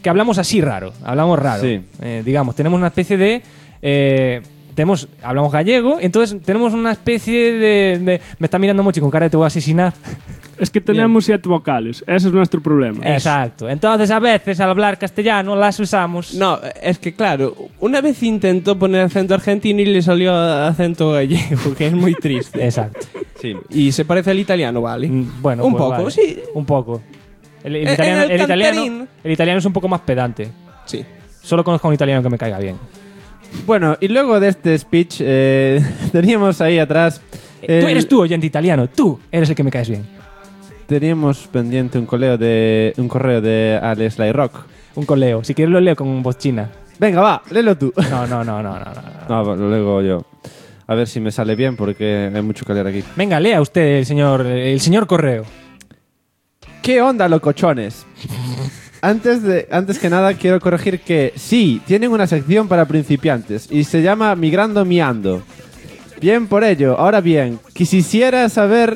que hablamos así raro. Hablamos raro. Sí. Digamos, tenemos una especie de... hablamos gallego, entonces tenemos una especie de... Me está mirando mucho con cara de te voy a asesinar. Es que tenemos 7 vocales, ese es nuestro problema. Exacto. Entonces a veces al hablar castellano las usamos. No, es que claro, una vez intentó poner acento argentino y le salió acento gallego, que es muy triste. Exacto. Sí. Y se parece al italiano, ¿vale? Bueno, un pues poco, vale. sí. Un poco. El En italiano, el cantarín. el italiano es un poco más pedante. Sí. Solo conozco a un italiano que me caiga bien. Bueno, y luego de este speech teníamos ahí atrás... Tú eres tú, oyente italiano. Tú eres el que me caes bien. Teníamos pendiente un correo de Alex Rock. Un coleo. Si quieres lo leo con voz china. Venga, va, léelo tú. No. No, lo leo yo. A ver si me sale bien porque hay mucho que leer aquí. Venga, lea usted, el señor correo. ¿Qué onda, locochones? Antes que nada quiero corregir que sí, tienen una sección para principiantes y se llama Migrando Miando. Bien por ello. Ahora bien, quisiera saber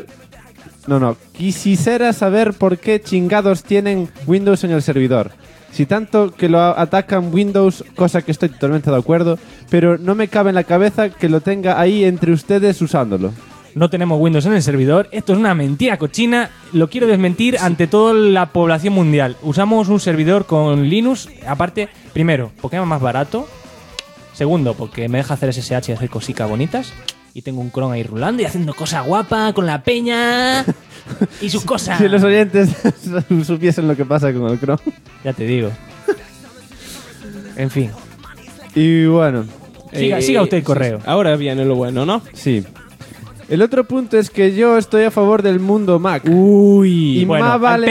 por qué chingados tienen Windows en el servidor. Si tanto que lo atacan Windows, cosa que estoy totalmente de acuerdo, pero no me cabe en la cabeza que lo tenga ahí entre ustedes usándolo. No tenemos Windows en el servidor. Esto es una mentira cochina. Lo quiero desmentir ante toda la población mundial. Usamos un servidor con Linux. Aparte, primero, porque es más barato. Segundo, porque me deja hacer SSH y hacer cositas bonitas. Y tengo un cron ahí rulando y haciendo cosas guapas con la peña y sus cosas. Si los oyentes supiesen lo que pasa con el Chrome. Ya te digo. En fin. Y bueno. Siga usted el correo. Ahora viene lo bueno, ¿no? Sí. El otro punto es que yo estoy a favor del mundo Mac. Uy. Y bueno, más vale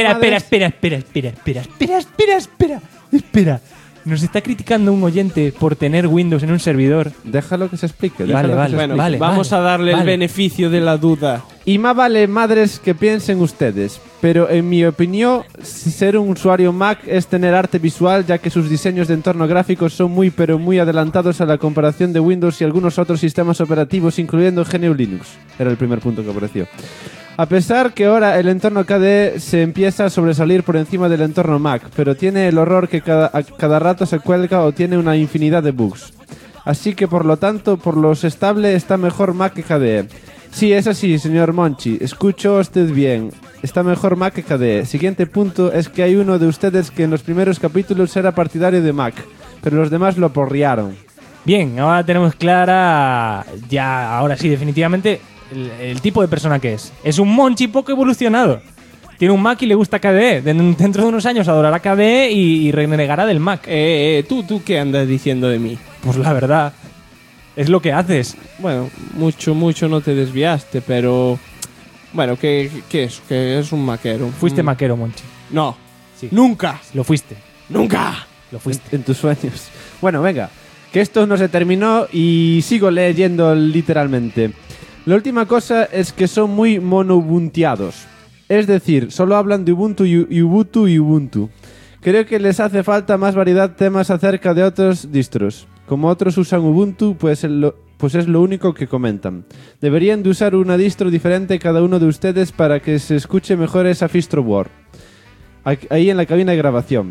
Espera. Nos está criticando un oyente por tener Windows en un servidor. Déjalo que se explique. Vale. Bueno, vamos a darle el beneficio de la duda. Y más vale madres que piensen ustedes. Pero en mi opinión, ser un usuario Mac es tener arte visual, ya que sus diseños de entorno gráficos son muy adelantados a la comparación de Windows y algunos otros sistemas operativos, incluyendo GNU Linux. Era el primer punto que apareció. A pesar que ahora el entorno KDE se empieza a sobresalir por encima del entorno Mac, pero tiene el horror que cada rato se cuelga o tiene una infinidad de bugs. Así que por lo tanto, por lo estable está mejor Mac que KDE. Sí, es así, señor Monchi, escucho usted bien. Está mejor Mac que KDE. Siguiente punto es que hay uno de ustedes que en los primeros capítulos era partidario de Mac, pero los demás lo porriaron. Bien, ahora tenemos clara, ya, ahora sí, definitivamente, el tipo de persona que es. Es un Monchi poco evolucionado. Tiene un Mac y le gusta KDE. Dentro de unos años adorará KDE y renegará del Mac. ¿Tú qué andas diciendo de mí? Pues la verdad, es lo que haces. Bueno, mucho no te desviaste, pero... Bueno, ¿qué es? Que es un maquero. Fuiste maquero, Monchi. No. Sí. ¡Nunca! Lo fuiste. ¡Nunca! Lo fuiste. En tus sueños. Bueno, venga. Que esto no se terminó y sigo leyendo literalmente. La última cosa es que son muy monobunteados. Es decir, solo hablan de Ubuntu y Ubuntu. Creo que les hace falta más variedad de temas acerca de otros distros. Como otros usan Ubuntu, pues es lo único que comentan. Deberían de usar una distro diferente cada uno de ustedes para que se escuche mejor esa Fistrowar. Ahí en la cabina de grabación.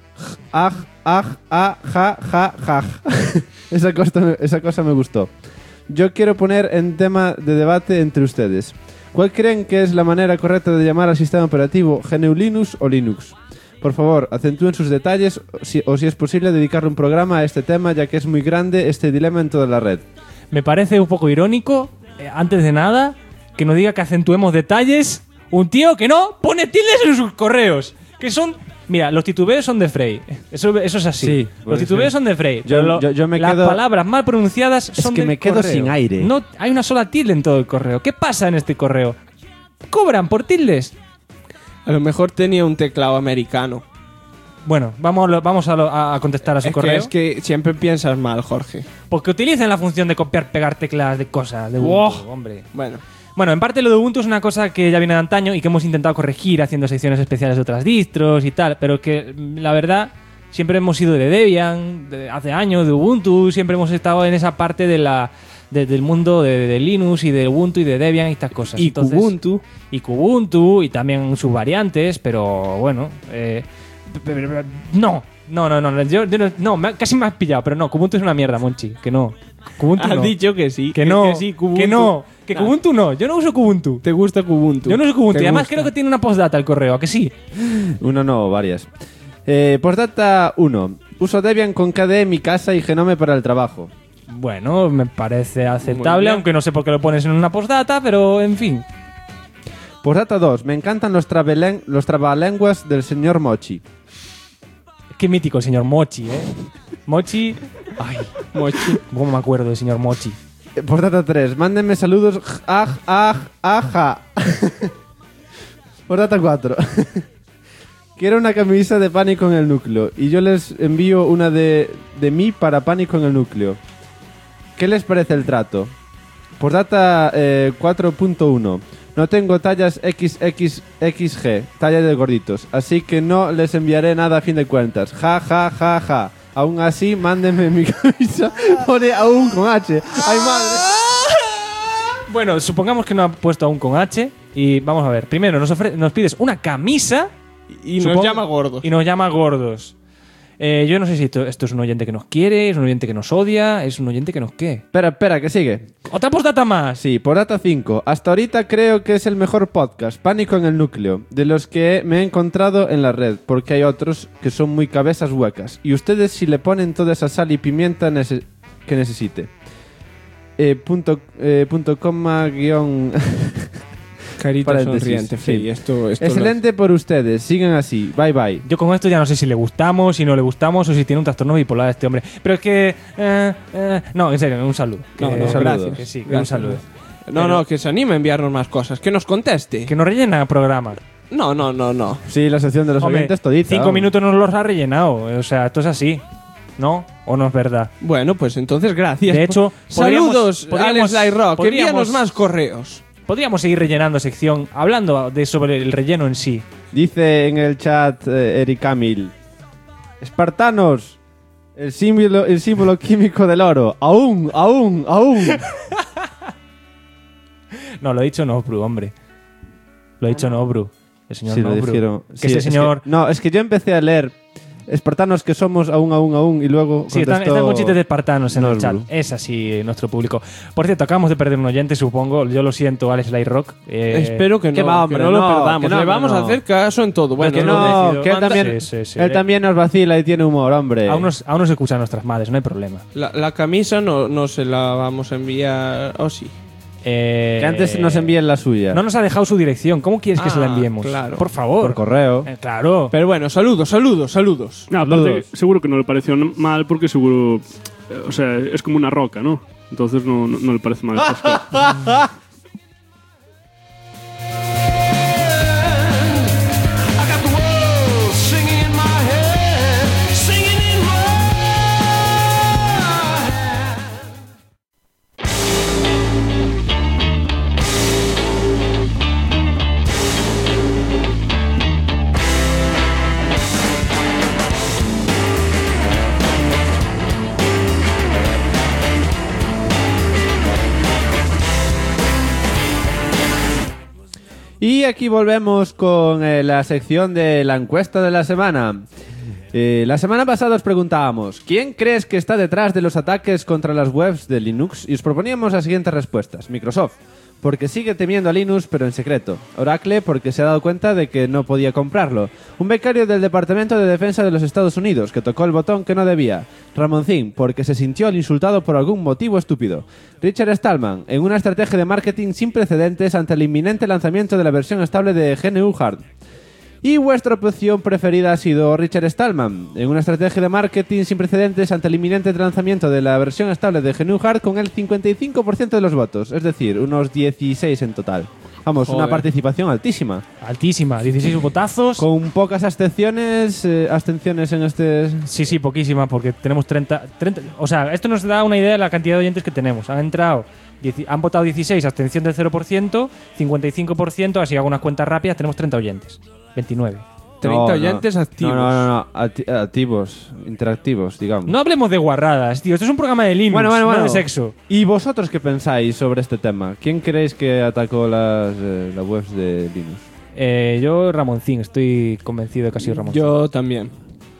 Esa cosa me gustó. Yo quiero poner en tema de debate entre ustedes. ¿Cuál creen que es la manera correcta de llamar al sistema operativo? ¿GNU Linux o Linux? Por favor, acentúen sus detalles o si es posible dedicarle un programa a este tema, ya que es muy grande este dilema en toda la red. Me parece un poco irónico, antes de nada, que nos diga que acentuemos detalles un tío que no pone tildes en sus correos, que son... Mira, los titubeos son de Frey. Eso es así. Sí, los titubeos son de Frey. Yo me las quedo... palabras mal pronunciadas son que del me quedo correo. sin aire. No hay una sola tilde en todo el correo. ¿Qué pasa en este correo? ¿Cobran por tildes? A lo mejor tenía un teclado americano. Bueno, vamos a contestar a su correo. Es que siempre piensas mal, Jorge. Porque utilizan la función de copiar, pegar teclas de cosas de Ubuntu, hombre. Bueno, en parte lo de Ubuntu es una cosa que ya viene de antaño y que hemos intentado corregir haciendo secciones especiales de otras distros y tal, pero que la verdad siempre hemos sido de Debian, hace años de Ubuntu, siempre hemos estado en esa parte del mundo de Linux y de Ubuntu y de Debian y estas cosas. Y entonces, Kubuntu. Y Kubuntu y también sus variantes, pero bueno, no, Casi me has pillado, pero no, Kubuntu es una mierda, Monchi, que no. Kubuntu Has no. dicho que sí. Que no, sí, Kubuntu. que no, que Kubuntu no, yo no uso Kubuntu. ¿Te gusta Kubuntu? Yo no uso Kubuntu, ¿Te y además gusta? creo que tiene una postdata el correo, ¿a que sí? Una no, varias. Postdata 1. Uso Debian con KDE en mi casa y Genome para el trabajo. Bueno, me parece Muy aceptable, bien. aunque no sé por qué lo pones en una postdata, pero en fin. Postdata 2. Me encantan los trabalenguas del señor Mochi. Qué mítico el señor Mochi, ¿eh? Mochi... Ay, Mochi. ¿Cómo me acuerdo del señor Mochi? Postdata 3. Mándenme saludos. Aja. Postdata 4. Quiero una camisa de Pánico en el Núcleo y yo les envío una de mí para Pánico en el Núcleo. ¿Qué les parece el trato? Postdata 4.1. No tengo tallas XXXG, talla de gorditos, así que no les enviaré nada a fin de cuentas. Ja. Aún así, mándenme mi camisa. Pone aún con H. ¡Ay, madre! Bueno, supongamos que no ha puesto aún con H. Y vamos a ver. Primero, nos pides una camisa. Y nos llama gordos. Y nos llama gordos. Yo no sé si esto es un oyente que nos quiere, es un oyente que nos odia, es un oyente que nos qué. Espera, que sigue. ¿Otra postdata más? Sí, postdata 5. Hasta ahorita creo que es el mejor podcast, Pánico en el Núcleo, de los que me he encontrado en la red, porque hay otros que son muy cabezas huecas. Y ustedes si le ponen toda esa sal y pimienta que necesite. Punto coma guión... Carita paréntesis, sonriente, sí. sí. Esto Excelente por ustedes, sigan así, bye. Yo con esto ya no sé si le gustamos, si no le gustamos o si tiene un trastorno bipolar este hombre. Pero es que... no, en serio, un saludo. No, Que- no, saludo, gracias. que sí, que Gracias. un saludo. No, que se anime a enviarnos más cosas. Que nos conteste. Que nos rellena el programa. No. Sí, la sección de los Hombre, oyentes todita. 5 minutos nos los ha rellenado. O sea, esto es así. ¿No? ¿O no es verdad? Bueno, pues entonces gracias. De hecho, saludos, podríamos- Alex Lyrock. podríamos- Envíanos más correos. Podríamos seguir rellenando sección hablando sobre el relleno en sí. Dice en el chat Eric Camil: Espartanos, el símbolo químico del oro. Aún. No, lo he dicho Nobru, hombre. Lo he dicho Nobru. El señor Sí, lo Nobru. dijeron. Que Sí, ese es señor... no, es que yo empecé a leer Espartanos que somos aún y luego Sí, están contestó con chistes de espartanos en el chat. Nobru. Es así nuestro público. Por cierto, acabamos de perder un oyente, supongo. Yo lo siento, Alex Lyrock. Espero que no, que va, hombre, que no lo no, perdamos. que no, Le hombre, vamos no. a hacer caso en todo. Bueno, que lo no, decido. que él también, Sí. él también nos vacila y tiene humor, hombre. Aún nos escuchan nuestras madres, no hay problema. La camisa no se la vamos a enviar. Oh, sí. Que antes nos envíen la suya. No nos ha dejado su dirección. ¿Cómo quieres que se la enviemos? claro. Por favor. Por correo. Claro. Pero bueno, saludos. No, aparte, seguro que no le pareció mal porque seguro. O sea, es como una roca, ¿no? Entonces no le parece mal. estas cosas. Y aquí volvemos con la sección de la encuesta de la semana. La semana pasada os preguntábamos: ¿quién crees que está detrás de los ataques contra las webs de Linux? Y os proponíamos las siguientes respuestas. Microsoft, porque sigue temiendo a Linux pero en secreto. Oracle, porque se ha dado cuenta de que no podía comprarlo. Un becario del Departamento de Defensa de los Estados Unidos, que tocó el botón que no debía. Ramoncín, porque se sintió insultado por algún motivo estúpido. Richard Stallman, en una estrategia de marketing sin precedentes ante el inminente lanzamiento de la versión estable de GNU Hard. Y vuestra opción preferida ha sido Richard Stallman, en una estrategia de marketing sin precedentes ante el inminente lanzamiento de la versión estable de GNU Hard con el 55% de los votos, es decir, unos 16 en total. Vamos, una Joder. participación altísima. Altísima, 16 votazos. Con pocas abstenciones en este... Sí, poquísima, porque tenemos 30. O sea, esto nos da una idea de la cantidad de oyentes que tenemos. Han votado 16, abstención del 0%, 55%, así hago unas cuentas rápidas, tenemos 30 oyentes. 29. 30 oyentes activos. No. Activos, interactivos, digamos. No hablemos de guarradas, tío. Esto es un programa de Linux, Bueno. no de sexo. ¿Y vosotros qué pensáis sobre este tema? ¿Quién creéis que atacó las webs de Linux? Yo, Ramoncín, estoy convencido de que ha sido Ramoncín. Yo también.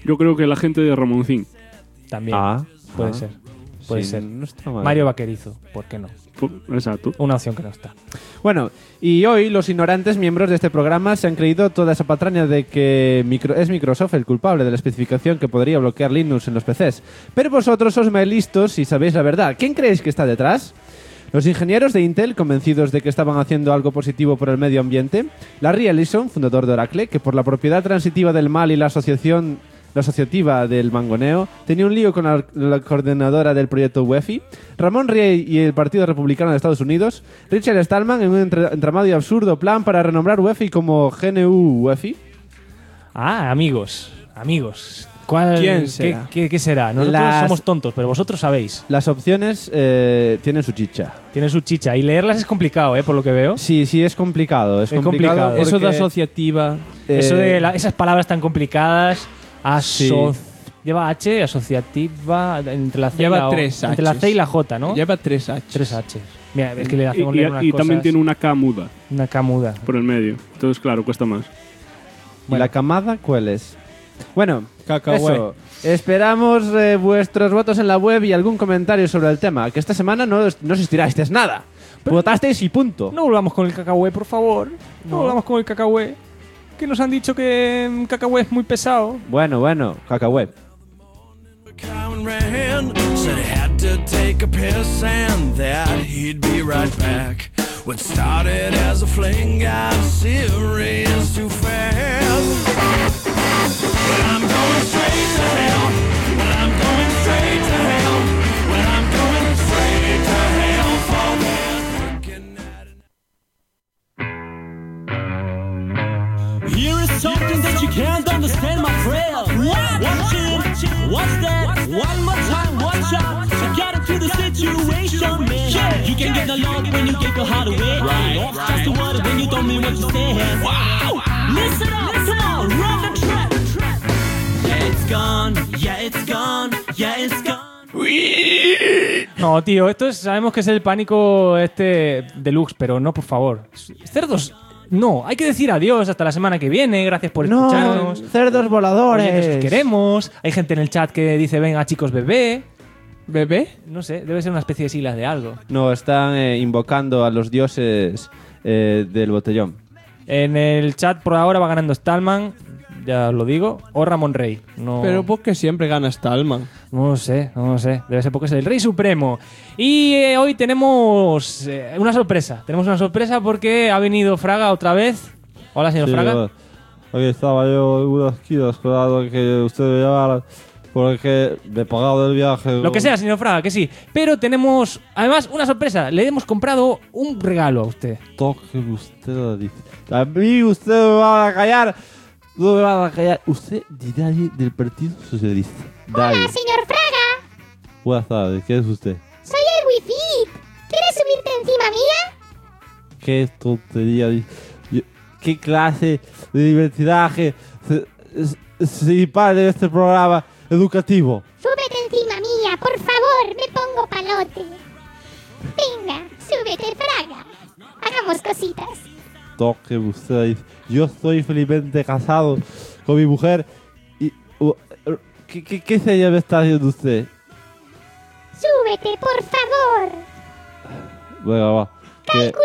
Yo creo que la gente de Ramoncín. También. Puede ser. Puede Sí, ser. no está mal. Mario Vaquerizo, ¿por qué no? Exacto. Una opción que no está. Bueno, y hoy los ignorantes miembros de este programa se han creído toda esa patraña de que es Microsoft el culpable de la especificación que podría bloquear Linux en los PCs. Pero vosotros sois más listos y sabéis la verdad. ¿Quién creéis que está detrás? Los ingenieros de Intel, convencidos de que estaban haciendo algo positivo por el medio ambiente. Larry Ellison, fundador de Oracle, que por la propiedad transitiva del mal y la asociativa del mangoneo, tenía un lío con la coordinadora del proyecto UEFI. Ramón Riey y el Partido Republicano de Estados Unidos. Richard Stallman en un entramado y absurdo plan para renombrar UEFI como GNU UEFI. Amigos. ¿Quién será? ¿Qué será? Nosotros somos tontos, pero vosotros sabéis. Las opciones tienen su chicha. Tienen su chicha. Y leerlas es complicado, por lo que veo. Sí, es complicado. Es complicado. porque Eso de asociativa. Eso de esas palabras tan complicadas. Lleva H, asociativa, entre la C Lleva y tres entre la Hs. C y la J, ¿no? Lleva 3 H. 3 H. Mira, es que le hacemos leer unas Y cosas. también tiene una K muda Una K muda. por el medio. Entonces, claro, cuesta más. ¿Y la camada cuál es? Bueno, Cacahué. eso. Esperamos vuestros votos en la web y algún comentario sobre el tema. Que esta semana no existiráis nada. Votasteis y punto. No volvamos con el cacahué, por favor. No volvamos con el cacahué. Que nos han dicho que cacahué es muy pesado. Bueno, cacahué. Said he had to take a piss and that he'd be right back. What started as a fling got serious too fast. Well, I'm going straight to hell. Well, I'm going straight to hell. Well, I'm going straight to hell for that. Looking at it. Here is something that you can't understand, my friend. Watch it, watch that, one more time, watch out. So get into the situation, man. You can get the love when you give your heart away. Right. Just a word when you don't mean what you say. Wow. Listen up, come on, run the track. Yeah, it's gone, yeah, it's gone, yeah, it's gone. No, tío, sabemos que es el pánico deluxe, pero no, por favor. Cerdos, no, hay que decir adiós hasta la semana que viene. Gracias por escucharnos. Cerdos voladores. Oye, os queremos. Hay gente en el chat que dice, venga chicos, bebé. ¿Bebé? No sé, debe ser una especie de siglas de algo. No, están invocando a los dioses del botellón. En el chat por ahora va ganando Stallman, ya os lo digo, o Ramón Rey. No, Pero porque siempre gana Stallman. no lo sé. Debe ser porque es el Rey Supremo. Y hoy tenemos una sorpresa. Tenemos una sorpresa porque ha venido Fraga otra vez. Hola, señor Fraga. Aquí estaba yo en una esquina esperando que usted me llamara porque me he pagado el viaje. Lo que sea, señor Fraga, que sí. Pero tenemos, además, una sorpresa. Le hemos comprado un regalo a usted. Toque usted la dice. A mí usted me va a callar. No me va a callar. Usted dirá del Partido Socialista. Hola, señor Fraga. Buenas tardes. ¿Qué es usted? Soy el Wi-Fi. ¿Quieres subirte encima mía? ¿Qué tontería? ¿Qué clase de libertinaje se padre de este programa educativo? Súbete encima mía, por favor. Me pongo palote. Venga, súbete, Fraga. Hagamos cositas. Toque usted. Yo estoy felizmente casado con mi mujer y... ¿Qué señal me está haciendo usted? Súbete, por favor. Venga, va. ¡Calculando!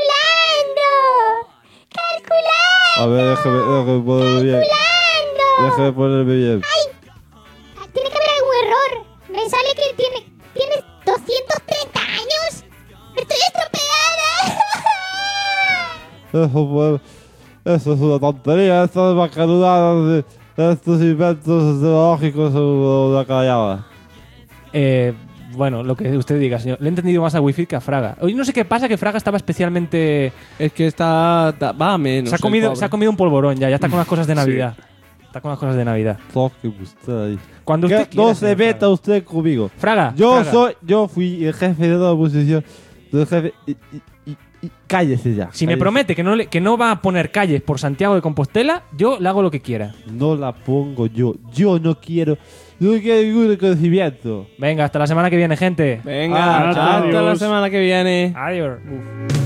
A ver, déjeme ponerme bien. Déjeme ponerme bien. ¡Ay! Tiene que haber algún error. Me sale que tienes 230 años. ¡Estoy estropeada! Eso es una tontería. Estas macanudadas de estos inventos tecnológicos son una callada. Bueno, lo que usted diga, señor. Le he entendido más a Wi-Fi que a Fraga. Hoy no sé qué pasa, que Fraga estaba especialmente... Es que va a menos. Se ha comido un polvorón ya está con las cosas de Navidad. Está con las cosas de Navidad. Toque usted ahí. Cuando usted quiera, no se meta usted conmigo. Fraga. Yo fui el jefe de la oposición. El jefe... Y cállese ya. Si me promete que no va a poner calles por Santiago de Compostela, yo le hago lo que quiera. No la pongo yo. Yo no quiero ningún reconocimiento. Venga, hasta la semana que viene, gente. Venga, hasta la semana que viene. Adiós.